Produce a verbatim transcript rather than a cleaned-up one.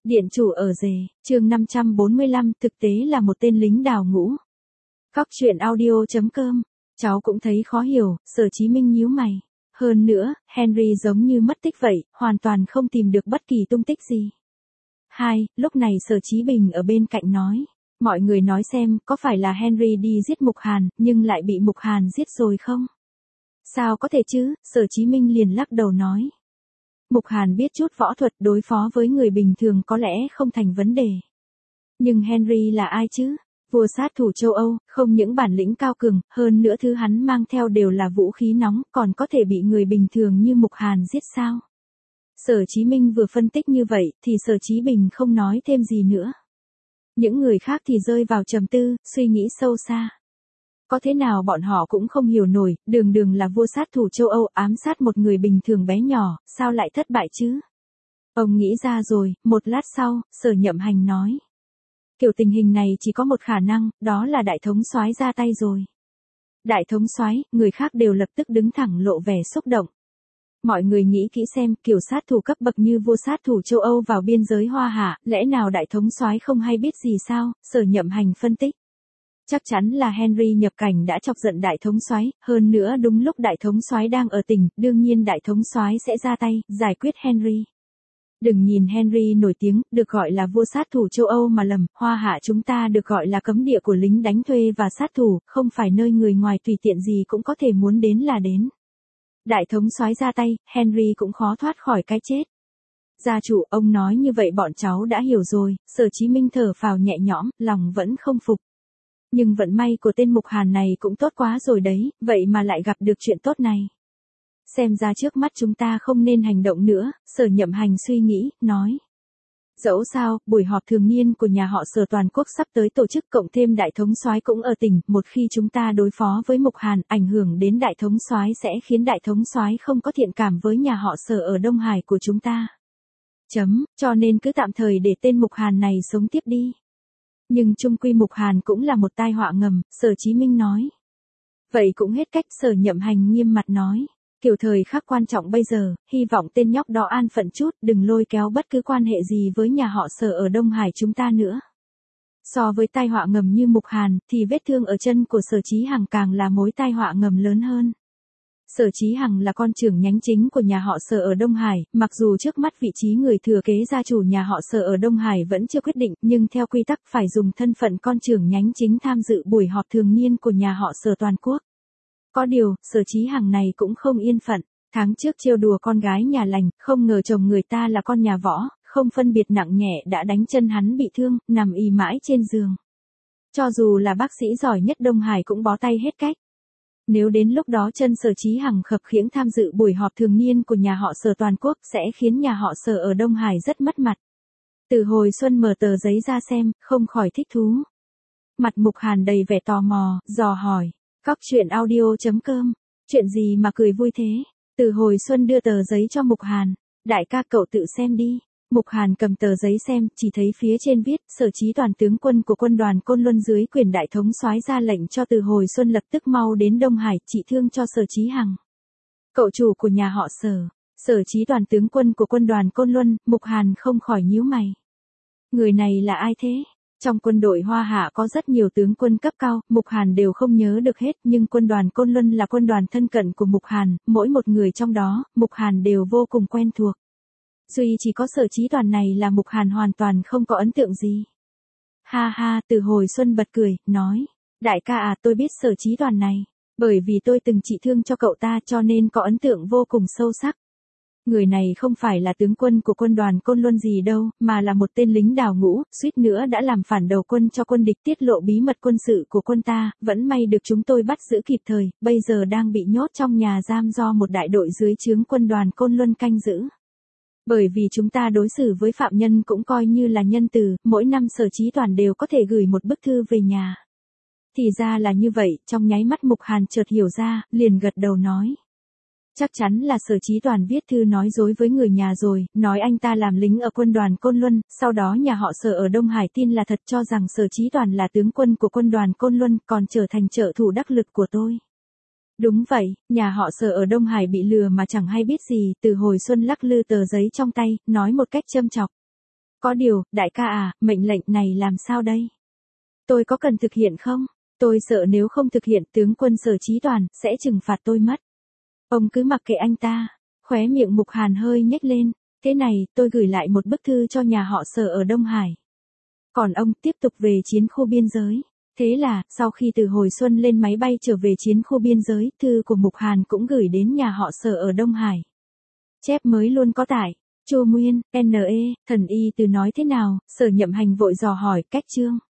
Điện chủ ở rể, chương năm trăm bốn mươi lăm, thực tế là một tên lính đào ngũ. Cóc truyện audio chấm com, cháu cũng thấy khó hiểu, Sở Chí Minh nhíu mày. Hơn nữa, Henry giống như mất tích vậy, hoàn toàn không tìm được bất kỳ tung tích gì. Hai, lúc này Sở Chí Bình ở bên cạnh nói. Mọi người nói xem, có phải là Henry đi giết Mục Hàn, nhưng lại bị Mục Hàn giết rồi không? Sao có thể chứ, Sở Chí Minh liền lắc đầu nói. Mục Hàn biết chút võ thuật, đối phó với người bình thường có lẽ không thành vấn đề. Nhưng Henry là ai chứ? Vua sát thủ châu Âu, không những bản lĩnh cao cường, hơn nữa thứ hắn mang theo đều là vũ khí nóng, còn có thể bị người bình thường như Mục Hàn giết sao? Sở Chí Minh vừa phân tích như vậy, thì Sở Chí Bình không nói thêm gì nữa. Những người khác thì rơi vào trầm tư, suy nghĩ sâu xa. Có thế nào bọn họ cũng không hiểu nổi, đường đường là vua sát thủ châu Âu ám sát một người bình thường bé nhỏ, sao lại thất bại chứ? Ông nghĩ ra rồi, một lát sau, Sở Nhậm Hành nói. Kiểu tình hình này chỉ có một khả năng, đó là đại thống soái ra tay rồi. Đại thống soái, người khác đều lập tức đứng thẳng lộ vẻ xúc động. Mọi người nghĩ kỹ xem, kiểu sát thủ cấp bậc như vua sát thủ châu Âu vào biên giới Hoa Hạ, lẽ nào đại thống soái không hay biết gì sao? Sở Nhậm Hành phân tích. Chắc chắn là Henry nhập cảnh đã chọc giận đại thống soái, hơn nữa đúng lúc đại thống soái đang ở tỉnh, đương nhiên đại thống soái sẽ ra tay, giải quyết Henry. Đừng nhìn Henry nổi tiếng, được gọi là vua sát thủ châu Âu mà lầm, Hoa Hạ chúng ta được gọi là cấm địa của lính đánh thuê và sát thủ, không phải nơi người ngoài tùy tiện gì cũng có thể muốn đến là đến. Đại thống soái ra tay, Henry cũng khó thoát khỏi cái chết. Gia chủ, ông nói như vậy bọn cháu đã hiểu rồi, Sở Chí Minh thở phào nhẹ nhõm, lòng vẫn không phục. Nhưng vận may của tên Mục Hàn này cũng tốt quá rồi đấy, vậy mà lại gặp được chuyện tốt này. Xem ra trước mắt chúng ta không nên hành động nữa, Sở Nhậm Hành suy nghĩ, nói. Dẫu sao, buổi họp thường niên của nhà họ Sở toàn quốc sắp tới tổ chức, cộng thêm đại thống soái cũng ở tỉnh, một khi chúng ta đối phó với Mục Hàn, ảnh hưởng đến đại thống soái sẽ khiến đại thống soái không có thiện cảm với nhà họ Sở ở Đông Hải của chúng ta. Chấm, cho nên cứ tạm thời để tên Mục Hàn này sống tiếp đi. Nhưng chung quy Mục Hàn cũng là một tai họa ngầm, Sở Chí Minh nói. Vậy cũng hết cách, Sở Nhậm Hành nghiêm mặt nói. Kiểu thời khắc quan trọng bây giờ, hy vọng tên nhóc đó an phận chút, đừng lôi kéo bất cứ quan hệ gì với nhà họ Sở ở Đông Hải chúng ta nữa. So với tai họa ngầm như Mục Hàn, thì vết thương ở chân của Sở Chí Hằng càng là mối tai họa ngầm lớn hơn. Sở Chí Hằng là con trưởng nhánh chính của nhà họ Sở ở Đông Hải, mặc dù trước mắt vị trí người thừa kế gia chủ nhà họ Sở ở Đông Hải vẫn chưa quyết định, nhưng theo quy tắc phải dùng thân phận con trưởng nhánh chính tham dự buổi họp thường niên của nhà họ Sở toàn quốc. Có điều, Sở Chí Hằng này cũng không yên phận, tháng trước trêu đùa con gái nhà lành, không ngờ chồng người ta là con nhà võ, không phân biệt nặng nhẹ đã đánh chân hắn bị thương, nằm ì mãi trên giường. Cho dù là bác sĩ giỏi nhất Đông Hải cũng bó tay hết cách. Nếu đến lúc đó chân Sở Chí Hằng khập khiễng tham dự buổi họp thường niên của nhà họ Sở toàn quốc sẽ khiến nhà họ Sở ở Đông Hải rất mất mặt. Từ Hồi Xuân mở tờ giấy ra xem, không khỏi thích thú. Mặt Mục Hàn đầy vẻ tò mò, dò hỏi. Cóc truyện audio chấm com, chuyện gì mà cười vui thế? Từ Hồi Xuân đưa tờ giấy cho Mục Hàn. Đại ca cậu tự xem đi. Mục Hàn cầm tờ giấy xem, chỉ thấy phía trên viết, Sở Chí Toàn tướng quân của quân đoàn Côn Luân dưới quyền đại thống soái ra lệnh cho Từ Hồi Xuân lập tức mau đến Đông Hải trị thương cho Sở Chí Hằng. Cậu chủ của nhà họ Sở, Sở Chí Toàn tướng quân của quân đoàn Côn Luân, Mục Hàn không khỏi nhíu mày. Người này là ai thế? Trong quân đội Hoa Hạ có rất nhiều tướng quân cấp cao, Mục Hàn đều không nhớ được hết, nhưng quân đoàn Côn Luân là quân đoàn thân cận của Mục Hàn, mỗi một người trong đó, Mục Hàn đều vô cùng quen thuộc. Duy chỉ có Sở Chí Toàn này là Mục Hàn hoàn toàn không có ấn tượng gì. Ha ha, Từ Hồi Xuân bật cười, nói, đại ca à, tôi biết Sở Chí Toàn này, bởi vì tôi từng trị thương cho cậu ta cho nên có ấn tượng vô cùng sâu sắc. Người này không phải là tướng quân của quân đoàn Côn Luân gì đâu, mà là một tên lính đào ngũ, suýt nữa đã làm phản đầu quân cho quân địch, tiết lộ bí mật quân sự của quân ta, vẫn may được chúng tôi bắt giữ kịp thời, bây giờ đang bị nhốt trong nhà giam do một đại đội dưới trướng quân đoàn Côn Luân canh giữ. Bởi vì chúng ta đối xử với phạm nhân cũng coi như là nhân từ, mỗi năm Sở Chí Toàn đều có thể gửi một bức thư về nhà. Thì ra là như vậy, trong nháy mắt Mục Hàn chợt hiểu ra, liền gật đầu nói. Chắc chắn là Sở Chí Toàn viết thư nói dối với người nhà rồi, nói anh ta làm lính ở quân đoàn Côn Luân, sau đó nhà họ Sở ở Đông Hải tin là thật cho rằng Sở Chí Toàn là tướng quân của quân đoàn Côn Luân, còn trở thành trợ thủ đắc lực của tôi. Đúng vậy, nhà họ Sở ở Đông Hải bị lừa mà chẳng hay biết gì, Từ Hồi Xuân lắc lư tờ giấy trong tay, nói một cách châm chọc. Có điều, đại ca à, mệnh lệnh này làm sao đây? Tôi có cần thực hiện không? Tôi sợ nếu không thực hiện tướng quân Sở Chí Toàn sẽ trừng phạt tôi mất. Ông cứ mặc kệ anh ta. Khóe miệng Mục Hàn hơi nhếch lên. Thế này, tôi gửi lại một bức thư cho nhà họ Sở ở Đông Hải. Còn ông tiếp tục về chiến khu biên giới. Thế là, sau khi từ hồi xuân lên máy bay trở về chiến khu biên giới, thư của Mục Hàn cũng gửi đến nhà họ Sở ở Đông Hải. Chép mới luôn có tải. Chu Nguyên, en e, thần y từ nói thế nào? Sở Nhậm Hành vội dò hỏi, cách chương.